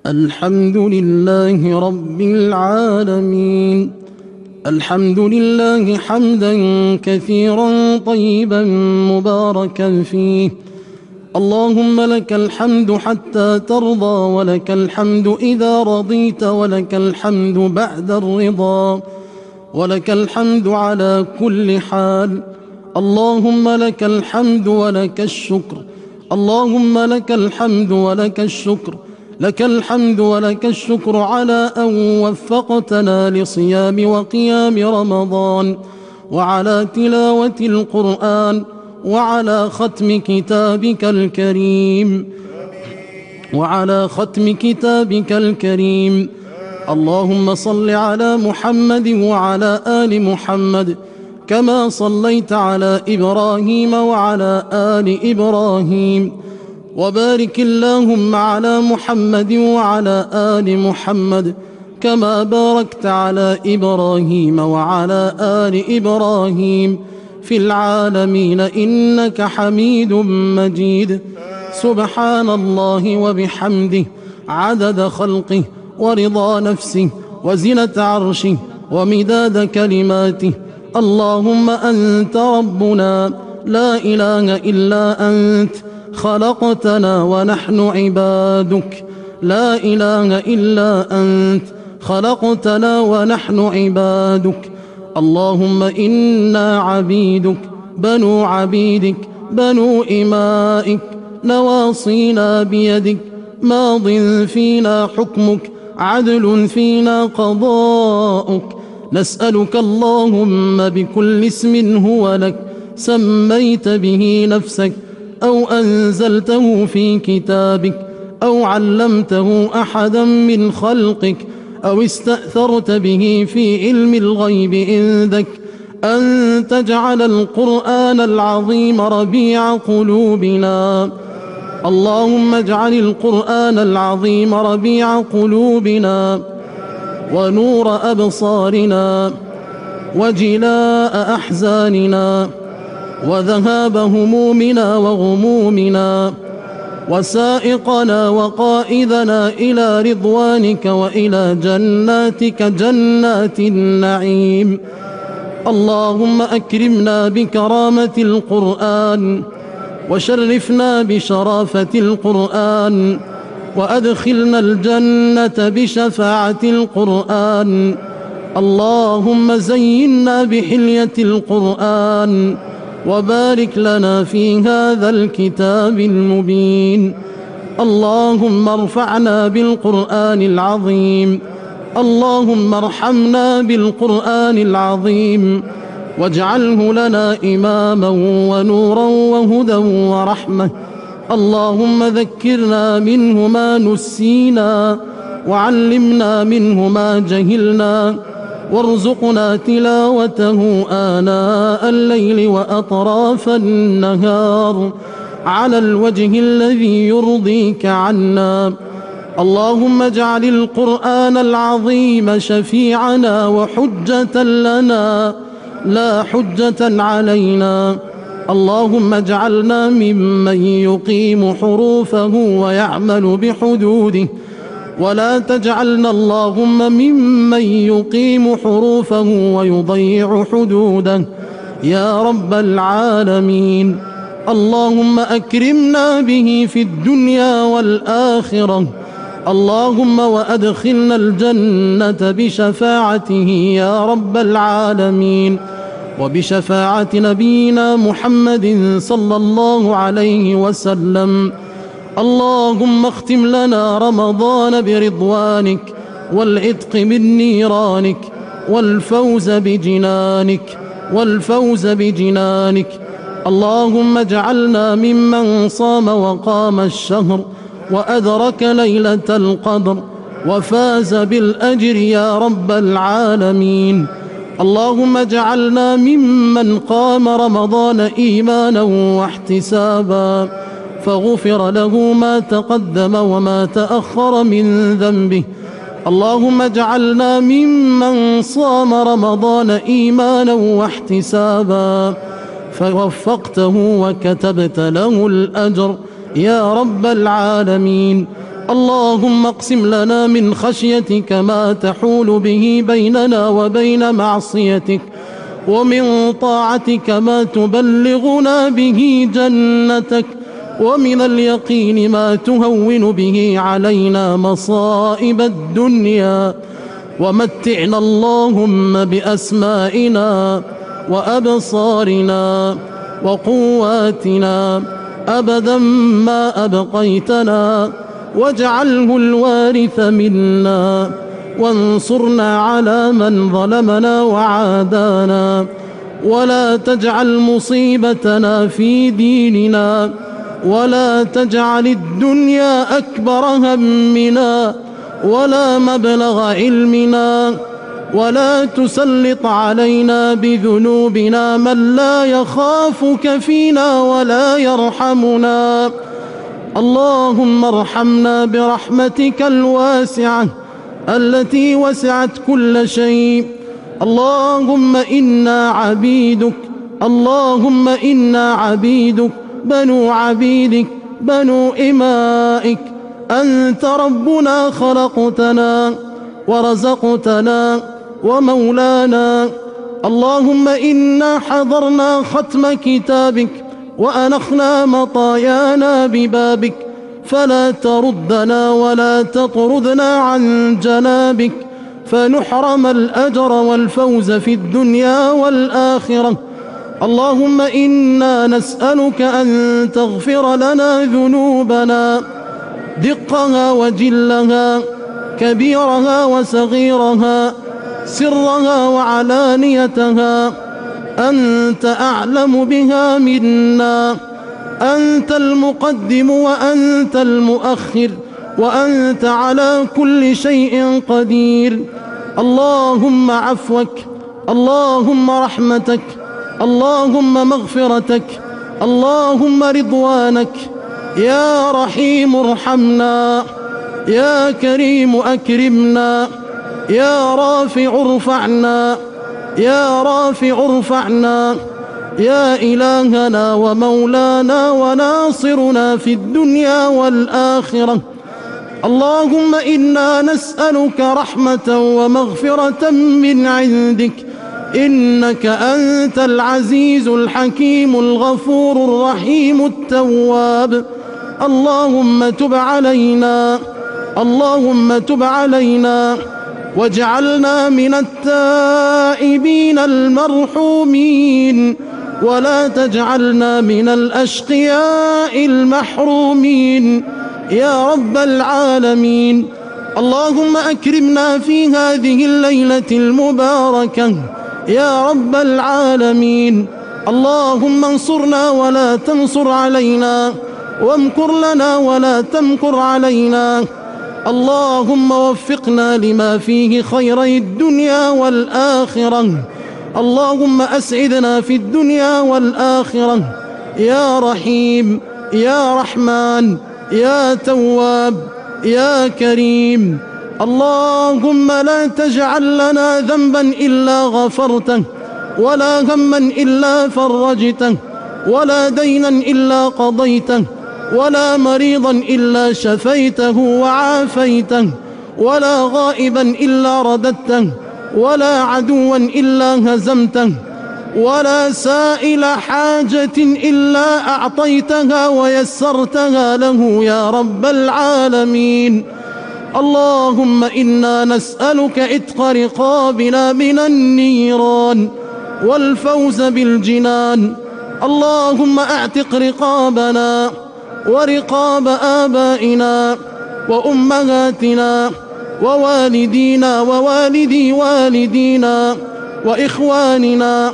الحمد لله رب العالمين. الحمد لله حمدا كثيرا طيبا مباركا فيه. اللهم لك الحمد حتى ترضى، ولك الحمد إذا رضيت، ولك الحمد بعد الرضا، ولك الحمد على كل حال. اللهم لك الحمد ولك الشكر. اللهم لك الحمد ولك الشكر. لك الحمد ولك الشكر على أن وفقتنا لصيام وقيام رمضان، وعلى تلاوة القرآن، وعلى ختم كتابك الكريم، وعلى ختم كتابك الكريم. اللهم صل على محمد وعلى آل محمد كما صليت على إبراهيم وعلى آل إبراهيم، وبارك اللهم على محمد وعلى آل محمد كما باركت على إبراهيم وعلى آل إبراهيم في العالمين إنك حميد مجيد. سبحان الله وبحمده عدد خلقه ورضا نفسه وزنة عرشه ومداد كلماته. اللهم أنت ربنا لا إله إلا أنت، خلقتنا ونحن عبادك. لا إله إلا أنت، خلقتنا ونحن عبادك. اللهم إنا عبيدك، بنو عبيدك، بنو إمائك، نواصينا بيدك، ماض فينا حكمك، عدل فينا قضاؤك. نسألك اللهم بكل اسم هو لك سميت به نفسك، أو أنزلته في كتابك، أو علمته أحدا من خلقك، أو استأثرت به في علم الغيب عندك، أن تجعل القرآن العظيم ربيع قلوبنا. اللهم اجعل القرآن العظيم ربيع قلوبنا، ونور أبصارنا، وجلاء أحزاننا، وذهاب همومنا وغمومنا، وسائقنا وقائدنا إلى رضوانك وإلى جناتك جنات النعيم. اللهم أكرمنا بكرامة القرآن، وشرفنا بشرافة القرآن، وأدخلنا الجنة بشفاعة القرآن. اللهم زينا بحلية القرآن، وبارك لنا في هذا الكتاب المبين. اللهم ارفعنا بالقرآن العظيم. اللهم ارحمنا بالقرآن العظيم، واجعله لنا إماما ونورا وهدى ورحمة. اللهم ذكرنا منه ما نسينا، وعلمنا منه ما جهلنا، وارزقنا تلاوته آناء الليل وأطراف النهار على الوجه الذي يرضيك عنا. اللهم اجعل القرآن العظيم شفيعنا وحجة لنا لا حجة علينا. اللهم اجعلنا ممن يقيم حروفه ويعمل بحدوده، ولا تجعلنا اللهم ممن يقيم حروفه ويضيع حدوده يا رب العالمين. اللهم أكرمنا به في الدنيا والآخرة. اللهم وأدخلنا الجنة بشفاعته يا رب العالمين، وبشفاعة نبينا محمد صلى الله عليه وسلم. اللهم اختم لنا رمضان برضوانك، والعتق من نيرانك، والفوز بجنانك، والفوز بجنانك. اللهم اجعلنا ممن صام وقام الشهر، وأدرك ليلة القدر، وفاز بالأجر يا رب العالمين. اللهم اجعلنا ممن قام رمضان إيمانا واحتسابا، فغفر له ما تقدم وما تأخر من ذنبه. اللهم اجعلنا ممن صام رمضان إيمانا واحتسابا، فوفقته وكتبت له الأجر يا رب العالمين. اللهم اقسم لنا من خشيتك ما تحول به بيننا وبين معصيتك، ومن طاعتك ما تبلغنا به جنتك، ومن اليقين ما تهون به علينا مصائب الدنيا، ومتعنا اللهم بأسمائنا وأبصارنا وقواتنا أبدا ما أبقيتنا، واجعله الوارث منا، وانصرنا على من ظلمنا وعادانا، ولا تجعل مصيبتنا في ديننا، ولا تجعل الدنيا أكبر همنا ولا مبلغ علمنا، ولا تسلط علينا بذنوبنا من لا يخافك فينا ولا يرحمنا. اللهم ارحمنا برحمتك الواسعة التي وسعت كل شيء. اللهم إنا عبيدك، اللهم إنا عبيدك بنو عبيدك بنو إمائك، أنت ربنا خلقتنا ورزقتنا ومولانا. اللهم إنا حضرنا ختم كتابك وأنخنا مطايانا ببابك، فلا تردنا ولا تطردنا عن جنابك، فنحرم الأجر والفوز في الدنيا والآخرة. اللهم إنا نسألك أن تغفر لنا ذنوبنا دقها وجلها، كبيرها وصغيرها، سرها وعلانيتها، أنت أعلم بها منا. أنت المقدم وأنت المؤخر، وأنت على كل شيء قدير. اللهم عفوك، اللهم رحمتك، اللهم مغفرتك، اللهم رضوانك. يا رحيم ارحمنا، يا كريم أكرمنا، يا رافع ارفعنا، يا رافع ارفعنا، يا إلهنا ومولانا وناصرنا في الدنيا والآخرة. اللهم إنا نسألك رحمة ومغفرة من عندك، إنك أنت العزيز الحكيم الغفور الرحيم التواب. اللهم تب علينا، اللهم تب علينا، واجعلنا من التائبين المرحومين، ولا تجعلنا من الأشقياء المحرومين يا رب العالمين. اللهم أكرمنا في هذه الليلة المباركة يا رب العالمين. اللهم انصرنا ولا تنصر علينا، وامكر لنا ولا تمكر علينا. اللهم وفقنا لما فيه خيري الدنيا والآخرة. اللهم أسعدنا في الدنيا والآخرة يا رحيم يا رحمن يا تواب يا كريم. اللهم لا تجعل لنا ذنبا إلا غفرته، ولا هما إلا فرجته، ولا دينا إلا قضيته، ولا مريضا إلا شفيته وعافيته، ولا غائبا إلا رددته، ولا عدوا إلا هزمته، ولا سائل حاجة إلا أعطيتها ويسرتها له يا رب العالمين. اللهم إنا نسألك عتق رقابنا من النيران والفوز بالجنان. اللهم اعتق رقابنا ورقاب آبائنا وأمهاتنا ووالدينا ووالدي والدينا وإخواننا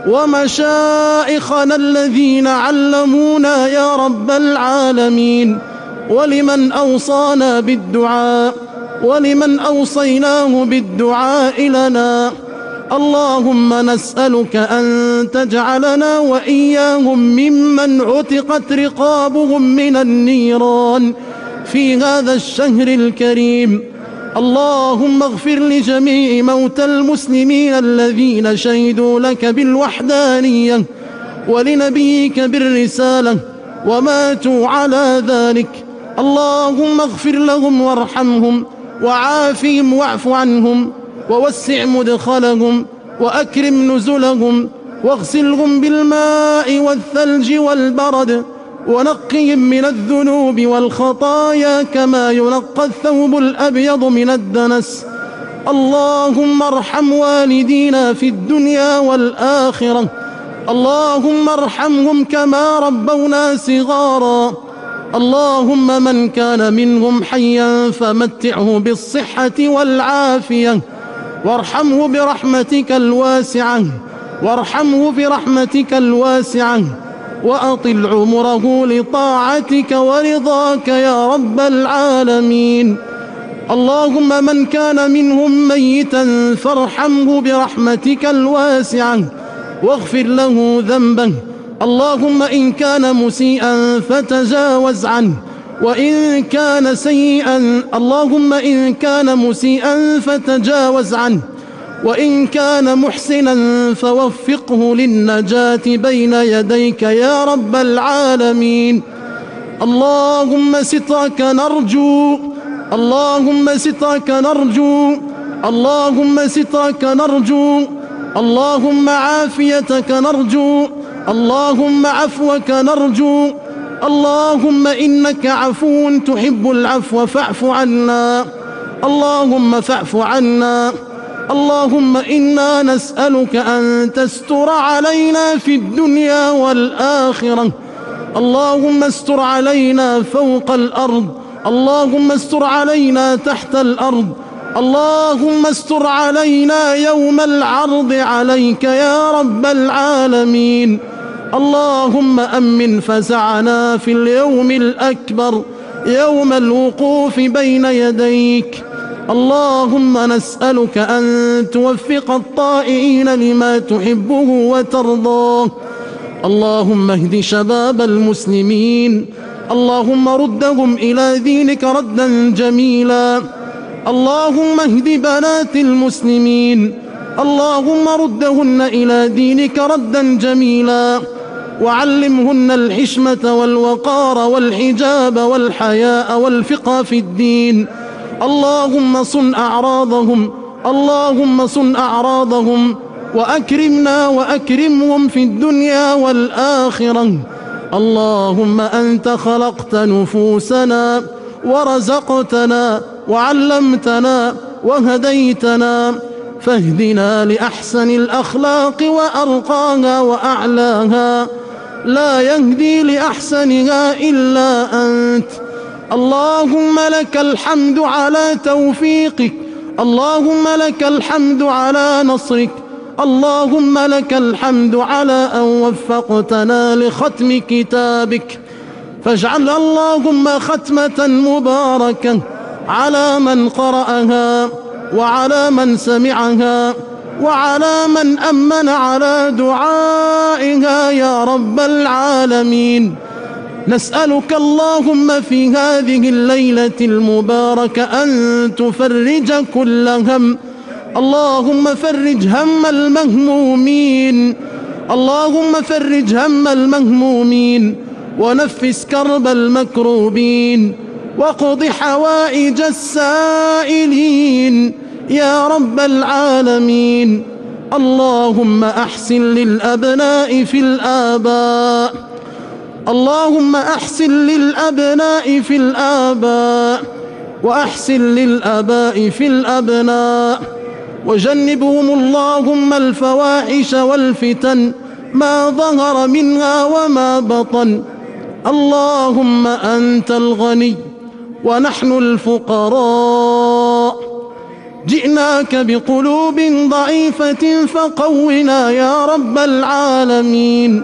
ومشائخنا الذين علمونا يا رب العالمين، ولمن أوصانا بالدعاء ولمن أوصيناه بالدعاء لنا. اللهم نسألك أن تجعلنا وإياهم ممن عتقت رقابهم من النيران في هذا الشهر الكريم. اللهم اغفر لجميع موتى المسلمين الذين شهدوا لك بالوحدانية ولنبيك بالرسالة وماتوا على ذلك. اللهم اغفر لهم وارحمهم وعافهم واعف عنهم ووسع مدخلهم وأكرم نزلهم واغسلهم بالماء والثلج والبرد ونقهم من الذنوب والخطايا كما ينقى الثوب الأبيض من الدنس. اللهم ارحم والدينا في الدنيا والآخرة، اللهم ارحمهم كما ربونا صغارا. اللهم من كان منهم حيا فمتعه بالصحة والعافية، وارحمه برحمتك الواسعة، وارحمه برحمتك الواسعة، وأطل عمره لطاعتك ورضاك يا رب العالمين. اللهم من كان منهم ميتا فارحمه برحمتك الواسعة واغفر له ذنبه. اللهم إن كان مسيئا فتجاوز عنه، وإن كان سيئا اللهم إن كان مسيئا فتجاوز عنه، وإن كان محسنا فوفقه للنجاة بين يديك يا رب العالمين. اللهم سترك نرجو، اللهم سترك نرجو، اللهم سترك نرجو، اللهم عافيتك نرجو، اللهم عفوك نرجو. اللهم إنك عفو تحب العفو فاعف عنا، اللهم فاعف عنا. اللهم إنا نسألك أن تستر علينا في الدنيا والآخرة. اللهم استر علينا فوق الأرض، اللهم استر علينا تحت الأرض، اللهم استر علينا يوم العرض عليك يا رب العالمين. اللهم أمن فزعنا في اليوم الأكبر، يوم الوقوف بين يديك. اللهم نسألك أن توفق الطائعين لما تحبه وترضاه. اللهم اهد شباب المسلمين، اللهم ردهم إلى دينك ردا جميلا. اللهم اهد بنات المسلمين، اللهم ردهن إلى دينك ردا جميلا، وعلمهن الحشمة والوقار والحجاب والحياء والفقه في الدين. اللهم صن أعراضهم، اللهم صن أعراضهم، وأكرمنا وأكرمهم في الدنيا والآخرة. اللهم أنت خلقت نفوسنا ورزقتنا وعلمتنا وهديتنا، فاهدنا لأحسن الأخلاق وأرقاها وأعلاها، لا يهدي لأحسنها إلا أنت. اللهم لك الحمد على توفيقك، اللهم لك الحمد على نصرك، اللهم لك الحمد على أن وفقتنا لختم كتابك. فاجعل اللهم ختمة مباركة على من قرأها وعلى من سمعها وعلى من أمن على دعائها يا رب العالمين. نسألك اللهم في هذه الليلة المباركة أن تفرج كل هم، اللهم فرج هم المهمومين، اللهم فرج هم المهمومين، ونفس كرب المكروبين، وقض حوائج السائلين يا رب العالمين. اللهم أحسن للأبناء في الآباء، اللهم أحسن للأبناء في الآباء، وأحسن للآباء في الأبناء، وجنبهم اللهم الفواحش والفتن ما ظهر منها وما بطن. اللهم أنت الغني ونحن الفقراء، جئناك بقلوب ضعيفة فقونا يا رب العالمين.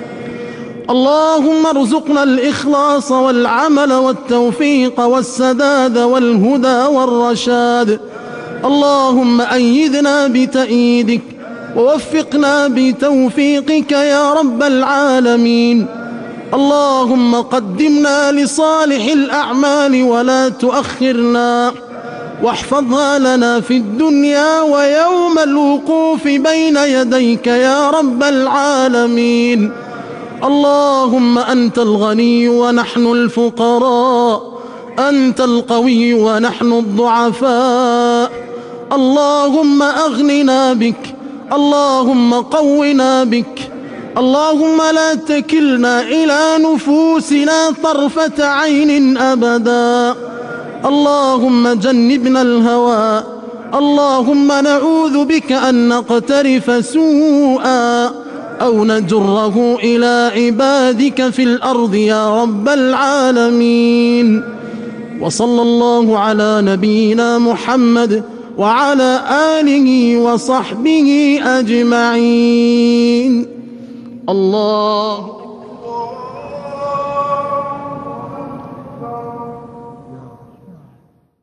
اللهم ارزقنا الإخلاص والعمل والتوفيق والسداد والهدى والرشاد. اللهم أيدنا بتأييدك ووفقنا بتوفيقك يا رب العالمين. اللهم قدمنا لصالح الأعمال ولا تؤخرنا، واحفظها لنا في الدنيا ويوم الوقوف بين يديك يا رب العالمين. اللهم أنت الغني ونحن الفقراء، أنت القوي ونحن الضعفاء. اللهم أغننا بك، اللهم قونا بك، اللهم لا تكلنا إلى نفوسنا طرفة عين أبدا. اللهم جنبنا الهوى، اللهم نعوذ بك أن نقترف سوءا أو نجره إلى عبادك في الأرض يا رب العالمين. وصلى الله على نبينا محمد وعلى آله وصحبه أجمعين. الله